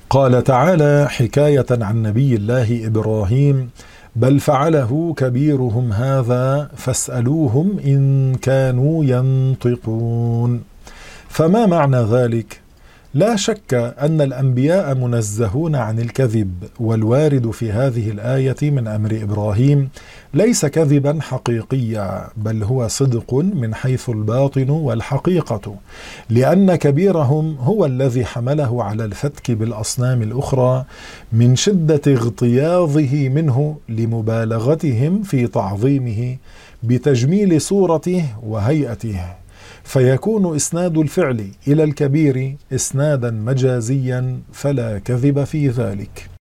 قال تعالى حكاية عن نبي الله إبراهيم: بل فعله كبيرهم هذا فاسألوهم إن كانوا ينطقون. فما معنى ذلك؟ لا شك أن الأنبياء منزهون عن الكذب، والوارد في هذه الآية من أمر إبراهيم ليس كذبا حقيقيا، بل هو صدق من حيث الباطن والحقيقة، لأن كبيرهم هو الذي حمله على الفتك بالأصنام الأخرى من شدة اغتياظه منه لمبالغتهم في تعظيمه بتجميل صورته وهيئته، فيكون إسناد الفعل إلى الكبير إسنادا مجازيا، فلا كذب في ذلك.